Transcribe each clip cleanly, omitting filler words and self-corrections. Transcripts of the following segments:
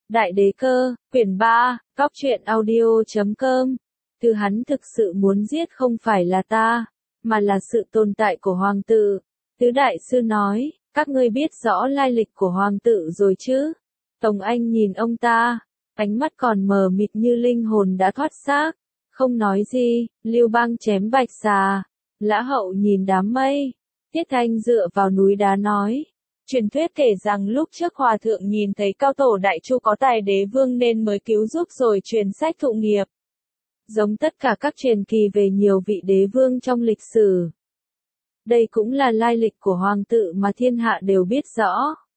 Đại đế cơ, quyển 3, Cóc truyện audio.com. Thứ hắn thực sự muốn giết không phải là ta, mà là sự tồn tại của hoàng tử. Tứ đại sư nói, các ngươi biết rõ lai lịch của hoàng tử rồi chứ? Tống Anh nhìn ông ta, ánh mắt còn mờ mịt như linh hồn đã thoát xác, không nói gì. Lưu Bang chém Bạch Xà. Lã Hậu nhìn đám mây. Tiết Thanh dựa vào núi đá nói. Truyền thuyết kể rằng lúc trước hòa thượng nhìn thấy cao tổ đại chu có tài đế vương nên mới cứu giúp rồi truyền sách thụ nghiệp. Giống tất cả các truyền kỳ về nhiều vị đế vương trong lịch sử. Đây cũng là lai lịch của hoàng tự mà thiên hạ đều biết rõ.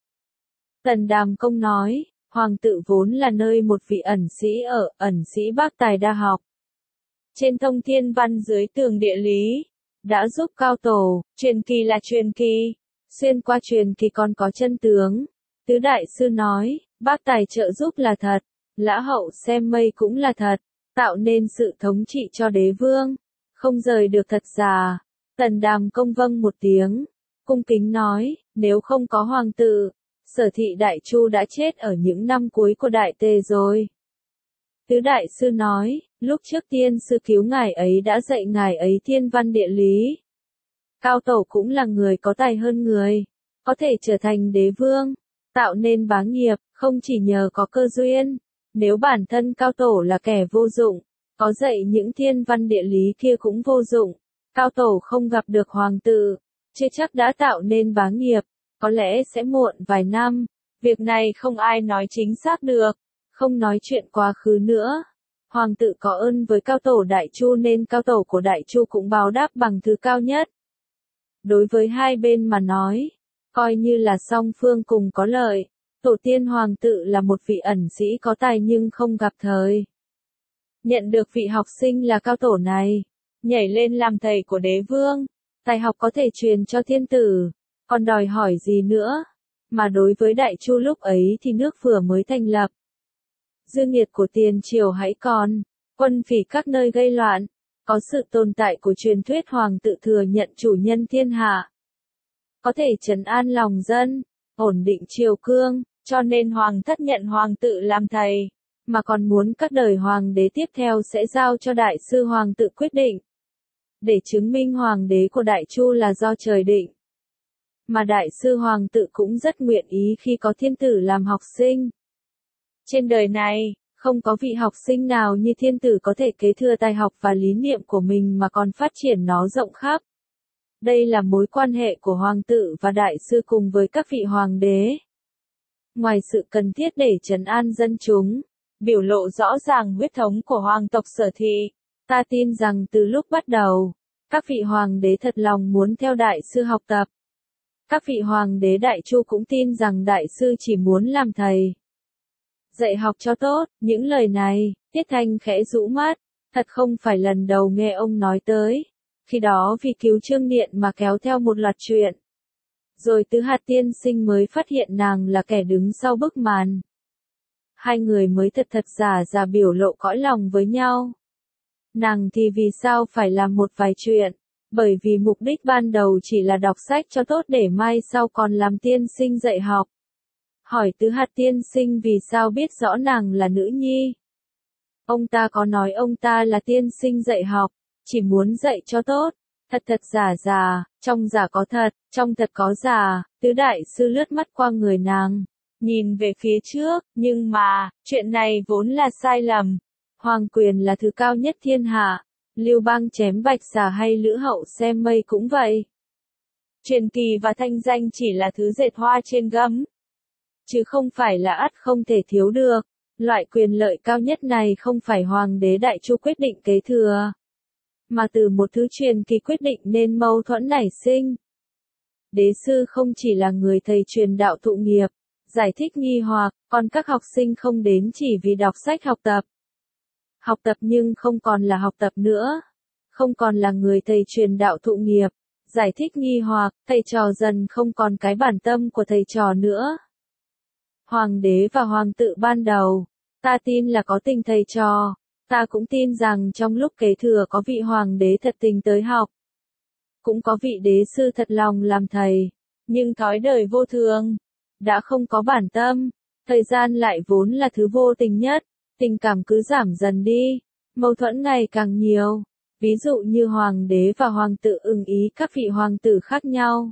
Tần Đàm Công nói, hoàng tự vốn là nơi một vị ẩn sĩ ở, ẩn sĩ bác tài đa học. Trên thông thiên văn dưới tường địa lý, đã giúp cao tổ, truyền kỳ là truyền kỳ. Xuyên qua truyền kỳ còn có chân tướng. Tứ đại sư nói, bác tài trợ giúp là thật, Lã Hậu xem mây cũng là thật, tạo nên sự thống trị cho đế vương, không rời được thật giả. Tần Đàm Công vâng một tiếng, cung kính nói, nếu không có hoàng tử, Sở Thị Đại Chu đã chết ở những năm cuối của Đại Tề rồi. Tứ đại sư nói, lúc trước tiên sư cứu ngài ấy đã dạy ngài ấy thiên văn địa lý. Cao tổ cũng là người có tài hơn người, có thể trở thành đế vương, tạo nên bá nghiệp, không chỉ nhờ có cơ duyên. Nếu bản thân cao tổ là kẻ vô dụng, có dạy những thiên văn địa lý kia cũng vô dụng, cao tổ không gặp được hoàng tử, chưa chắc đã tạo nên bá nghiệp, có lẽ sẽ muộn vài năm. Việc này không ai nói chính xác được, không nói chuyện quá khứ nữa. Hoàng tử có ơn với cao tổ Đại Chu nên cao tổ của Đại Chu cũng báo đáp bằng thứ cao nhất. Đối với hai bên mà nói, coi như là song phương cùng có lợi. Tổ tiên hoàng tự là một vị ẩn sĩ có tài nhưng không gặp thời. Nhận được vị học sinh là cao tổ này, nhảy lên làm thầy của đế vương. Tài học có thể truyền cho thiên tử, còn đòi hỏi gì nữa. Mà đối với Đại Chu lúc ấy thì nước vừa mới thành lập. Dư nghiệt của tiền triều hãy còn, quân phỉ các nơi gây loạn. Có sự tồn tại của truyền thuyết hoàng tự thừa nhận chủ nhân thiên hạ. Có thể trấn an lòng dân, ổn định triều cương, cho nên hoàng thất nhận hoàng tự làm thầy, mà còn muốn các đời hoàng đế tiếp theo sẽ giao cho đại sư hoàng tự quyết định. Để chứng minh hoàng đế của Đại Chu là do trời định. Mà đại sư hoàng tự cũng rất nguyện ý khi có thiên tử làm học sinh. Trên đời này, không có vị học sinh nào như thiên tử có thể kế thừa tài học và lý niệm của mình mà còn phát triển nó rộng khắp. Đây là mối quan hệ của hoàng tử và đại sư cùng với các vị hoàng đế. Ngoài sự cần thiết để trấn an dân chúng, biểu lộ rõ ràng huyết thống của hoàng tộc Sở Thị, ta tin rằng từ lúc bắt đầu, các vị hoàng đế thật lòng muốn theo đại sư học tập. Các vị hoàng đế Đại Chu cũng tin rằng đại sư chỉ muốn làm thầy. Dạy học cho tốt, những lời này, Tiết Thanh khẽ rũ mắt, thật không phải lần đầu nghe ông nói tới. Khi đó vì cứu Trương Niệm mà kéo theo một loạt chuyện. Rồi Tứ Hạt tiên sinh mới phát hiện nàng là kẻ đứng sau bức màn. Hai người mới thật giả biểu lộ cõi lòng với nhau. Nàng thì vì sao phải làm một vài chuyện, bởi vì mục đích ban đầu chỉ là đọc sách cho tốt để mai sau còn làm tiên sinh dạy học. Hỏi Tứ Hạt tiên sinh vì sao biết rõ nàng là nữ nhi. Ông ta có nói ông ta là tiên sinh dạy học, chỉ muốn dạy cho tốt, thật giả, trong giả có thật, trong thật có giả. Tứ đại sư lướt mắt qua người nàng, nhìn về phía trước, nhưng mà, chuyện này vốn là sai lầm. Hoàng quyền là thứ cao nhất thiên hạ, Lưu Bang chém Bạch Xà hay Lữ Hậu xem mây cũng vậy. Truyền kỳ và thanh danh chỉ là thứ dệt hoa trên gấm, chứ không phải là ắt không thể thiếu được. Loại quyền lợi cao nhất này không phải hoàng đế Đại Chu quyết định kế thừa, mà từ một thứ truyền kỳ quyết định nên mâu thuẫn nảy sinh. Đế sư không chỉ là người thầy truyền đạo thụ nghiệp, giải thích nghi hoặc, còn các học sinh không đến chỉ vì đọc sách học tập. Học tập nhưng không còn là học tập nữa, không còn là người thầy truyền đạo thụ nghiệp, giải thích nghi hoặc, thầy trò dần không còn cái bản tâm của thầy trò nữa. Hoàng đế và hoàng tự ban đầu, ta tin là có tình thầy trò, ta cũng tin rằng trong lúc kế thừa có vị hoàng đế thật tình tới học. Cũng có vị đế sư thật lòng làm thầy, nhưng thói đời vô thường, đã không có bản tâm, Thời gian lại vốn là thứ vô tình nhất, tình cảm cứ giảm dần đi, mâu thuẫn ngày càng nhiều. Ví dụ như hoàng đế và hoàng tử ưng ý các vị hoàng tử khác nhau.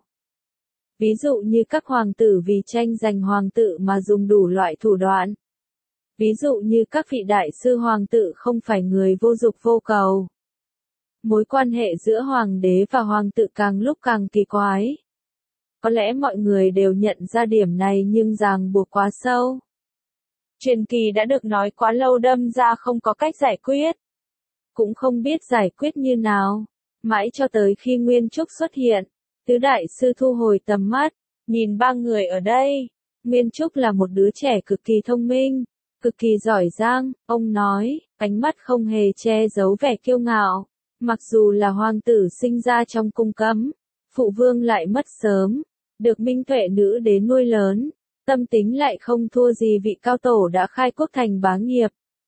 Ví dụ như các hoàng tử vì tranh giành hoàng tử mà dùng đủ loại thủ đoạn. Ví dụ như các vị đại sư hoàng tử không phải người vô dục vô cầu. Mối quan hệ giữa hoàng đế và hoàng tử càng lúc càng kỳ quái. Có lẽ mọi người đều nhận ra điểm này nhưng ràng buộc quá sâu. Truyền kỳ đã được nói quá lâu đâm ra không có cách giải quyết. Cũng không biết giải quyết như nào. Mãi cho tới khi Nguyên Trúc xuất hiện, tứ đại sư thu hồi tầm mắt, nhìn ba người ở đây. Nguyên Trúc là một đứa trẻ cực kỳ thông minh, cực kỳ giỏi giang, ông nói, ánh mắt không hề che giấu vẻ kiêu ngạo. Mặc dù là hoàng tử sinh ra trong cung cấm, phụ vương lại mất sớm, được Minh Tuệ nữ đế nuôi lớn, tâm tính lại không thua gì vị cao tổ đã khai quốc thành bá nghiệp.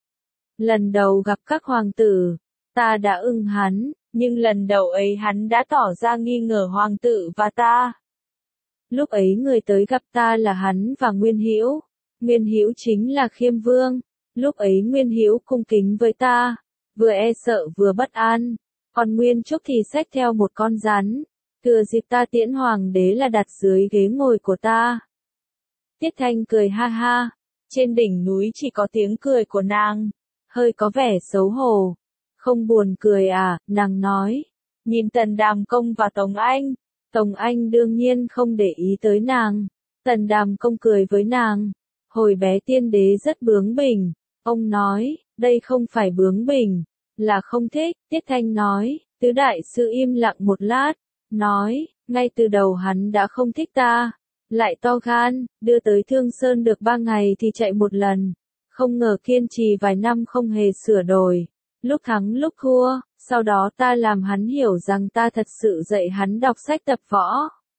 Lần đầu gặp các hoàng tử, ta đã ưng hắn, nhưng lần đầu ấy hắn đã tỏ ra nghi ngờ hoàng tử và ta. Lúc ấy người tới gặp ta là hắn và Nguyên Hữu. Nguyên Hữu chính là Khiêm Vương. Lúc ấy Nguyên Hữu cung kính với ta, vừa e sợ vừa bất an, còn Nguyên Trúc thì xách theo một con rắn. Thừa dịp ta tiễn hoàng đế là đặt dưới ghế ngồi của ta. Tiết Thanh cười ha ha, trên đỉnh núi chỉ có tiếng cười của nàng, hơi có vẻ xấu hổ. Không buồn cười à, nàng nói, nhìn Tần Đàm Công và Tống Anh. Tống Anh đương nhiên không để ý tới nàng. Tần Đàm Công cười với nàng, hồi bé tiên đế rất bướng bỉnh. Ông nói, đây không phải bướng bỉnh, là không thích. Tiết Thanh nói, tứ đại sư im lặng một lát, nói, ngay từ đầu hắn đã không thích ta, lại to gan, đưa tới Thương Sơn được 3 ngày thì chạy một lần, không ngờ kiên trì vài năm không hề sửa đổi, lúc thắng lúc thua, sau đó ta làm hắn hiểu rằng ta thật sự dạy hắn đọc sách tập võ.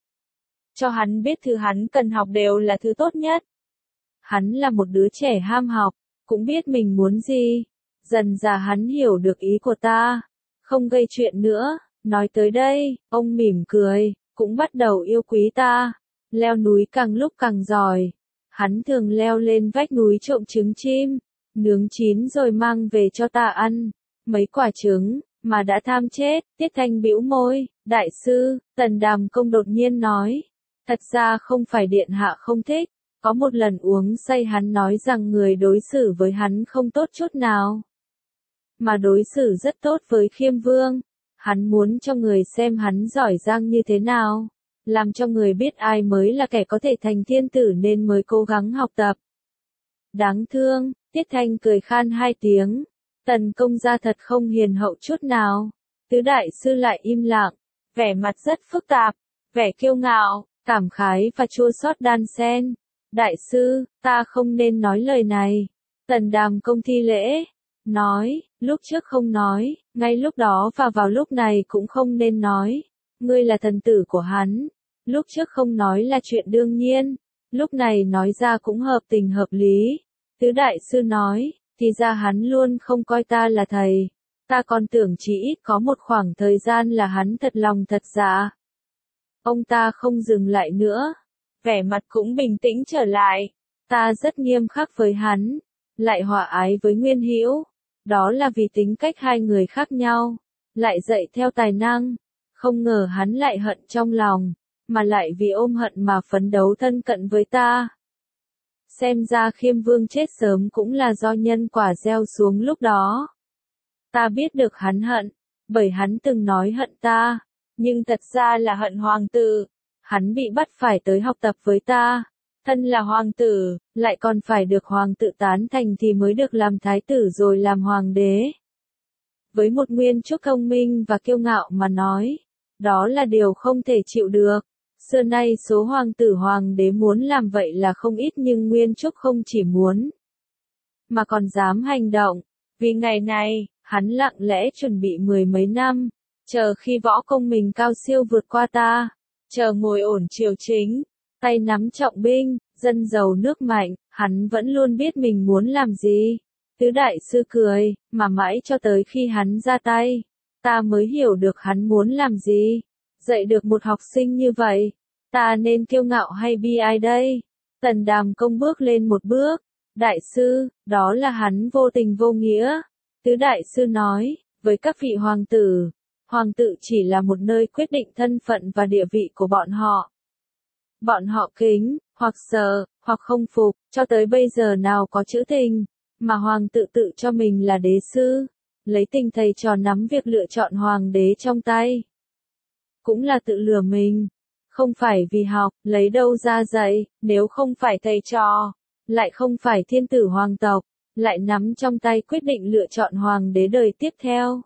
Cho hắn biết thứ hắn cần học đều là thứ tốt nhất. Hắn là một đứa trẻ ham học, cũng biết mình muốn gì. Dần dà hắn hiểu được ý của ta, không gây chuyện nữa. Nói tới đây, ông mỉm cười, cũng bắt đầu yêu quý ta. Leo núi càng lúc càng giỏi. Hắn thường leo lên vách núi trộm trứng chim, nướng chín rồi mang về cho ta ăn. Mấy quả trứng, mà đã tham chết. Tiết Thanh bĩu môi, đại sư, Tần Đàm Công đột nhiên nói. Thật ra không phải điện hạ không thích. Có một lần uống say hắn nói rằng người đối xử với hắn không tốt chút nào. Mà đối xử rất tốt với Khiêm Vương. Hắn muốn cho người xem hắn giỏi giang như thế nào. Làm cho người biết ai mới là kẻ có thể thành thiên tử nên mới cố gắng học tập. Đáng thương, Tiết Thanh cười khan 2 tiếng. Tần công gia thật không hiền hậu chút nào. Tứ đại sư lại im lặng, vẻ mặt rất phức tạp, vẻ kiêu ngạo, cảm khái và chua xót đan xen. Đại sư, ta không nên nói lời này. Tần Đàm Công thi lễ, nói, lúc trước không nói, ngay lúc đó và vào lúc này cũng không nên nói. Ngươi là thần tử của hắn. Lúc trước không nói là chuyện đương nhiên, lúc này nói ra cũng hợp tình hợp lý. Tứ đại sư nói, thì ra hắn luôn không coi ta là thầy. Ta còn tưởng chỉ ít có một khoảng thời gian là hắn thật lòng thật dạ. Ông ta không dừng lại nữa, vẻ mặt cũng bình tĩnh trở lại. Ta rất nghiêm khắc với hắn, lại hòa ái với Nguyên Hữu. Đó là vì tính cách hai người khác nhau, lại dạy theo tài năng. Không ngờ hắn lại hận trong lòng, mà lại vì ôm hận mà phấn đấu thân cận với ta. Xem ra Khiêm Vương chết sớm cũng là do nhân quả gieo xuống lúc đó. Ta biết được hắn hận, bởi hắn từng nói hận ta, nhưng thật ra là hận hoàng tử. Hắn bị bắt phải tới học tập với ta. Thân là hoàng tử, lại còn phải được hoàng tử tán thành thì mới được làm thái tử rồi làm hoàng đế. Với một Nguyên Trúc thông minh và kiêu ngạo mà nói, đó là điều không thể chịu được. Xưa nay số hoàng tử hoàng đế muốn làm vậy là không ít nhưng Nguyên Trúc không chỉ muốn, mà còn dám hành động. Vì ngày này, hắn lặng lẽ chuẩn bị 10 mấy năm, chờ khi võ công mình cao siêu vượt qua ta, chờ ngồi ổn triều chính, tay nắm trọng binh, dân giàu nước mạnh, hắn vẫn luôn biết mình muốn làm gì. Tứ đại sư cười, mà mãi cho tới khi hắn ra tay, ta mới hiểu được hắn muốn làm gì. Dạy được một học sinh như vậy, ta nên kiêu ngạo hay bi ai đây? Tần Đàm Công bước lên một bước. Đại sư, đó là hắn vô tình vô nghĩa. Tứ đại sư nói, với các vị hoàng tự chỉ là một nơi quyết định thân phận và địa vị của bọn họ. Bọn họ kính, hoặc sợ, hoặc không phục, cho tới bây giờ nào có chữ tình, mà hoàng tự tự cho mình là đế sư, lấy tình thầy trò nắm việc lựa chọn hoàng đế trong tay. Cũng là tự lừa mình, không phải vì học, lấy đâu ra dạy, nếu không phải thầy trò, lại không phải thiên tử hoàng tộc, lại nắm trong tay quyết định lựa chọn hoàng đế đời tiếp theo.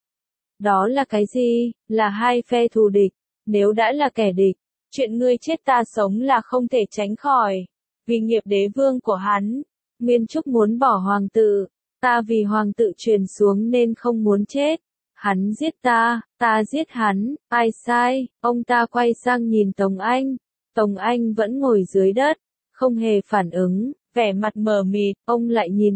Đó là cái gì? Là hai phe thù địch. Nếu đã là kẻ địch, chuyện ngươi chết ta sống là không thể tránh khỏi. Vì nghiệp đế vương của hắn, Nguyên Trúc muốn bỏ hoàng tự, ta vì hoàng tự truyền xuống nên không muốn chết. Hắn giết ta giết hắn, ai sai? Ông ta quay sang nhìn Tống Anh vẫn ngồi dưới đất, không hề phản ứng, vẻ mặt mờ mịt. Ông lại nhìn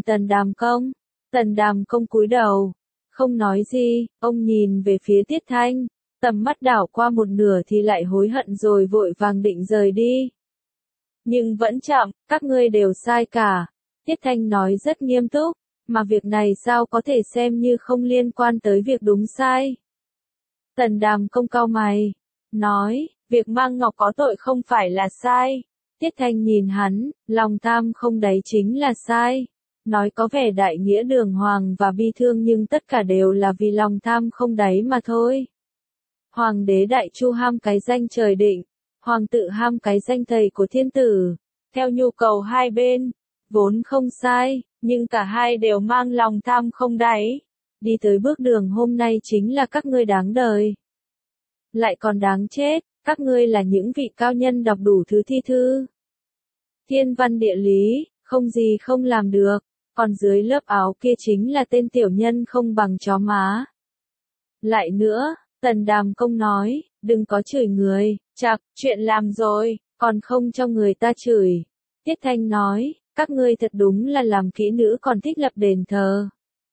Tần Đàm Công cúi đầu, không nói gì. Ông nhìn về phía Tiết Thanh, tầm mắt đảo qua một nửa thì lại hối hận rồi vội vàng định rời đi. Nhưng vẫn chậm, các ngươi đều sai cả. Tiết Thanh nói rất nghiêm túc, mà việc này sao có thể xem như không liên quan tới việc đúng sai. Tần Đàm Công cau mày, nói, việc mang ngọc có tội không phải là sai. Tiết Thanh nhìn hắn, lòng tham không đáy chính là sai. Nói có vẻ đại nghĩa đường hoàng và bi thương nhưng tất cả đều là vì lòng tham không đáy mà thôi. Hoàng đế Đại Chu ham cái danh trời định, hoàng tự ham cái danh thầy của thiên tử. Theo nhu cầu hai bên, vốn không sai, nhưng cả hai đều mang lòng tham không đáy. Đi tới bước đường hôm nay chính là các ngươi đáng đời. Lại còn đáng chết, các ngươi là những vị cao nhân đọc đủ thứ thi thư. Thiên văn địa lý, không gì không làm được, còn dưới lớp áo kia chính là tên tiểu nhân không bằng chó má. Lại nữa, Tần Đàm Công nói, đừng có chửi người, chạc, chuyện làm rồi, còn không cho người ta chửi. Tiết Thanh nói, các ngươi thật đúng là làm kỹ nữ còn thích lập đền thờ.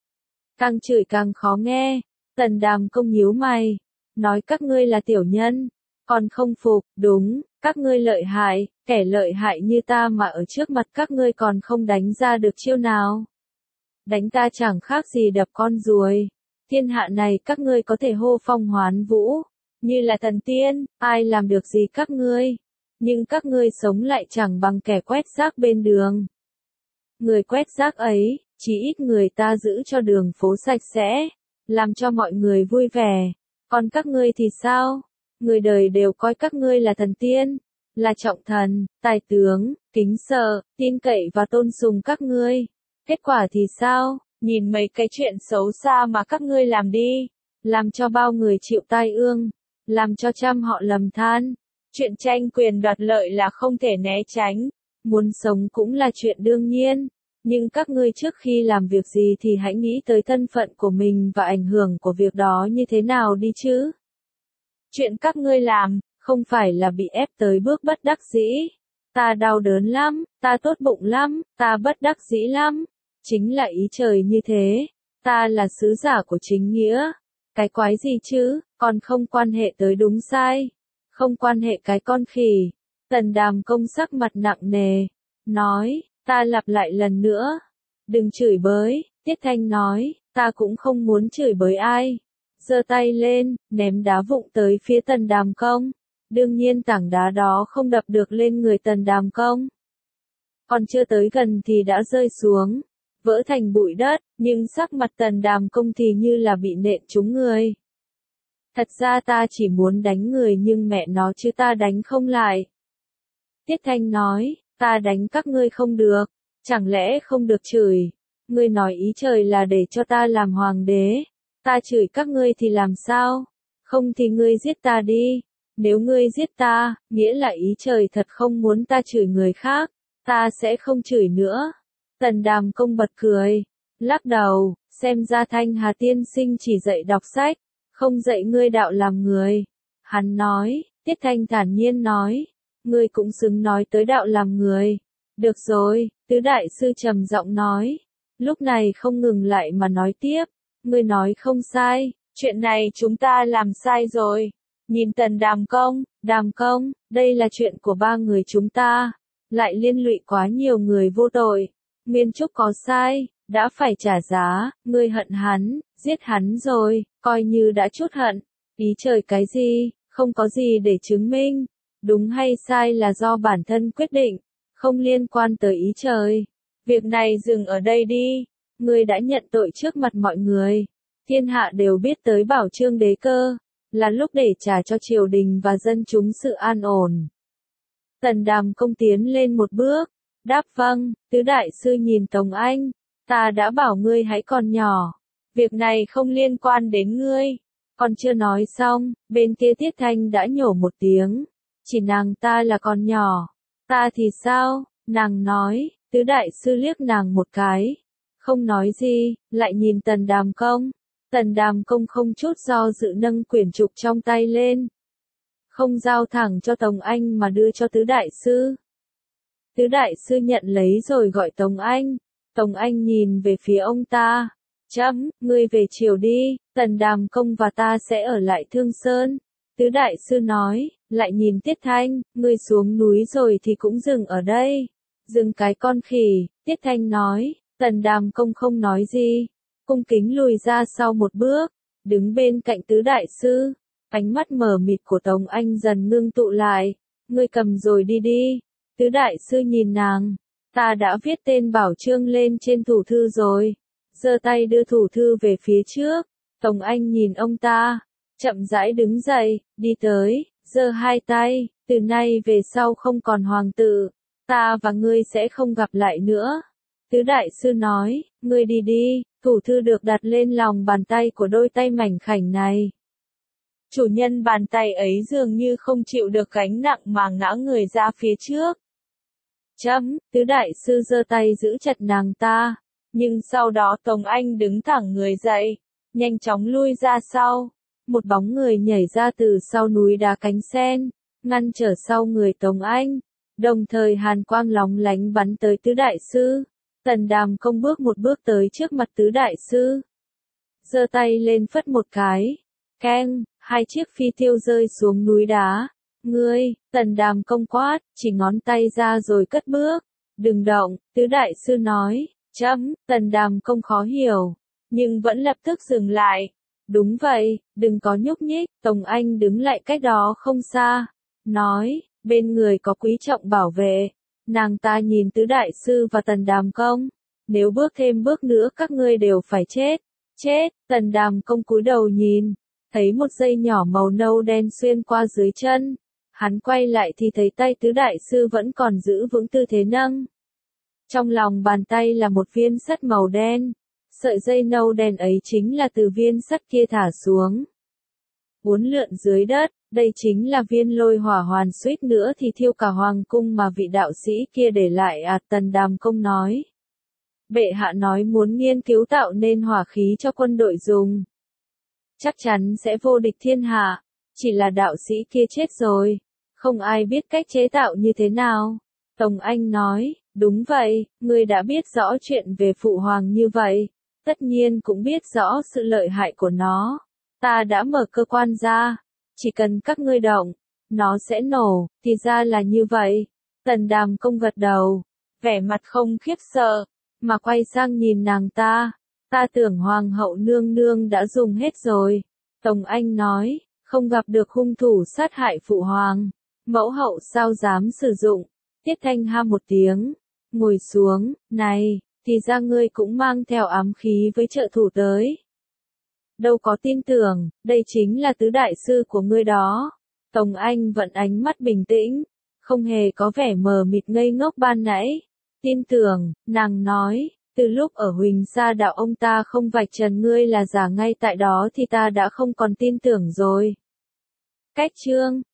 Càng chửi càng khó nghe. Tần Đàm Công nhíu mày, nói các ngươi là tiểu nhân, còn không phục. Đúng, các ngươi lợi hại, kẻ lợi hại như ta mà ở trước mặt các ngươi còn không đánh ra được chiêu nào. Đánh ta chẳng khác gì đập con ruồi. Thiên hạ này các ngươi có thể hô phong hoán vũ, như là thần tiên, ai làm được gì các ngươi. Nhưng các ngươi sống lại chẳng bằng kẻ quét rác bên đường. Người quét rác ấy, chỉ ít người ta giữ cho đường phố sạch sẽ, làm cho mọi người vui vẻ. Còn các ngươi thì sao? Người đời đều coi các ngươi là thần tiên, là trọng thần, tài tướng, kính sợ, tin cậy và tôn sùng các ngươi. Kết quả thì sao? Nhìn mấy cái chuyện xấu xa mà các ngươi làm đi, làm cho bao người chịu tai ương, làm cho trăm họ lầm than. Chuyện tranh quyền đoạt lợi là không thể né tránh, muốn sống cũng là chuyện đương nhiên. Nhưng các ngươi trước khi làm việc gì thì hãy nghĩ tới thân phận của mình và ảnh hưởng của việc đó như thế nào đi chứ. Chuyện các ngươi làm, không phải là bị ép tới bước bất đắc dĩ. Ta đau đớn lắm, ta tốt bụng lắm, ta bất đắc dĩ lắm. Chính là ý trời như thế. Ta là sứ giả của chính nghĩa. Cái quái gì chứ, còn không quan hệ tới đúng sai. Không quan hệ cái con khỉ. Tần Đàm Công sắc mặt nặng nề, nói, ta lặp lại lần nữa. Đừng chửi bới. Tiết Thanh nói, ta cũng không muốn chửi bới ai. Giơ tay lên, ném đá vụng tới phía Tần Đàm Công. Đương nhiên tảng đá đó không đập được lên người Tần Đàm Công. Còn chưa tới gần thì đã rơi xuống, vỡ thành bụi đất, nhưng sắc mặt Tần Đàm Công thì như là bị nện trúng người. Thật ra ta chỉ muốn đánh người nhưng mẹ nó chứ ta đánh không lại. Tiết Thanh nói, ta đánh các ngươi không được, chẳng lẽ không được chửi. Ngươi nói ý trời là để cho ta làm hoàng đế, ta chửi các ngươi thì làm sao? Không thì ngươi giết ta đi. Nếu ngươi giết ta, nghĩa là ý trời thật không muốn ta chửi người khác, ta sẽ không chửi nữa. Tần Đàm Công bật cười, lắc đầu, xem ra Thanh Hà tiên sinh chỉ dạy đọc sách, không dạy ngươi đạo làm người. Hắn nói, Tiết Thanh thản nhiên nói, ngươi cũng xứng nói tới đạo làm người. Được rồi, tứ đại sư trầm giọng nói, lúc này không ngừng lại mà nói tiếp, ngươi nói không sai, chuyện này chúng ta làm sai rồi. Nhìn Tần Đàm Công, đây là chuyện của ba người chúng ta. lại liên lụy quá nhiều người vô tội. Miên Trúc có sai, đã phải trả giá, ngươi hận hắn, giết hắn rồi, coi như đã chút hận. Ý trời cái gì, không có gì để chứng minh. Đúng hay sai là do bản thân quyết định, không liên quan tới ý trời. Việc này dừng ở đây đi. Ngươi đã nhận tội trước mặt mọi người. Thiên hạ đều biết tới Bảo Chương đế cơ, là lúc để trả cho triều đình và dân chúng sự an ổn. Tần Đàm Công tiến lên một bước, đáp vâng. Tứ đại sư nhìn Tống Anh, ta đã bảo ngươi hãy còn nhỏ, việc này không liên quan đến ngươi. Còn chưa nói xong, bên kia Tiết Thanh đã nhổ một tiếng, chỉ nàng ta là còn nhỏ, ta thì sao? Nàng nói. Tứ đại sư liếc nàng một cái, không nói gì, lại nhìn Tần Đàm Công. Tần Đàm Công không chút do dự nâng quyển trục trong tay lên, không giao thẳng cho Tống Anh mà đưa cho tứ đại sư. Tứ đại sư nhận lấy rồi gọi Tống Anh. Tống Anh nhìn về phía ông ta. Chấm, ngươi về chiều đi, Tần Đàm Công và ta sẽ ở lại Thương Sơn. Tứ đại sư nói, lại nhìn Tiết Thanh, ngươi xuống núi rồi thì cũng dừng ở đây. Dừng cái con khỉ, Tiết Thanh nói. Tần Đàm Công không nói gì, cung kính lùi ra sau một bước, đứng bên cạnh tứ đại sư. Ánh mắt mờ mịt của Tống Anh dần ngưng tụ lại. Ngươi cầm rồi đi đi. Tứ đại sư nhìn nàng. Ta đã viết tên Bảo Chương lên trên thủ thư rồi. Giơ tay đưa thủ thư về phía trước. Tống Anh nhìn ông ta, chậm rãi đứng dậy, đi tới, giơ hai tay. Từ nay về sau không còn hoàng tử, ta và ngươi sẽ không gặp lại nữa. Tứ đại sư nói, ngươi đi đi. Thủ thư được đặt lên lòng bàn tay của đôi tay mảnh khảnh này. Chủ nhân bàn tay ấy dường như không chịu được gánh nặng mà ngã người ra phía trước. Chấm, tứ đại sư giơ tay giữ chặt nàng ta, nhưng sau đó Tống Anh đứng thẳng người dậy, nhanh chóng lui ra sau. Một bóng người nhảy ra từ sau núi đá cánh sen, ngăn trở sau người Tống Anh, đồng thời hàn quang lóng lánh bắn tới tứ đại sư. Tần Đàm Công bước một bước tới trước mặt tứ đại sư, giơ tay lên phất một cái, keng, hai chiếc phi tiêu rơi xuống núi đá. Ngươi, Tần Đàm Công quát, chỉ ngón tay ra rồi cất bước. Đừng động, tứ đại sư nói. Chấm, Tần Đàm Công khó hiểu, nhưng vẫn lập tức dừng lại. Đúng vậy, đừng có nhúc nhích. Tống Anh đứng lại cách đó không xa, nói, bên người có quý trọng bảo vệ. Nàng ta nhìn tứ đại sư và Tần Đàm Công. Nếu bước thêm bước nữa các ngươi đều phải chết. Chết. Tần Đàm Công cúi đầu nhìn, thấy một dây nhỏ màu nâu đen xuyên qua dưới chân. Hắn quay lại thì thấy tay tứ đại sư vẫn còn giữ vững tư thế nâng. Trong lòng bàn tay là một viên sắt màu đen. Sợi dây nâu đen ấy chính là từ viên sắt kia thả xuống, uốn lượn dưới đất. Đây chính là viên lôi hỏa hoàn, suýt nữa thì thiêu cả hoàng cung mà vị đạo sĩ kia để lại. Tần Đàm Công nói. Bệ hạ nói muốn nghiên cứu tạo nên hỏa khí cho quân đội dùng, chắc chắn sẽ vô địch thiên hạ. Chỉ là đạo sĩ kia chết rồi, không ai biết cách chế tạo như thế nào. Tống Anh nói, đúng vậy, ngươi đã biết rõ chuyện về phụ hoàng như vậy, tất nhiên cũng biết rõ sự lợi hại của nó. Ta đã mở cơ quan ra, chỉ cần các ngươi động, nó sẽ nổ. Thì ra là như vậy. Tần Đàm Công gật đầu, vẻ mặt không khiếp sợ, mà quay sang nhìn nàng ta. Ta tưởng hoàng hậu nương nương đã dùng hết rồi. Tống Anh nói, không gặp được hung thủ sát hại phụ hoàng, mẫu hậu sao dám sử dụng. Tiết Thanh ha một tiếng, ngồi xuống. Này, thì ra ngươi cũng mang theo ám khí với trợ thủ tới. Đâu có tin tưởng, đây chính là tứ đại sư của ngươi đó. Tống Anh vận ánh mắt bình tĩnh, không hề có vẻ mờ mịt ngây ngốc ban nãy. Tin tưởng, nàng nói, từ lúc ở Huỳnh Sa Đạo ông ta không vạch trần ngươi là giả ngay tại đó thì ta đã không còn tin tưởng rồi. Cách chương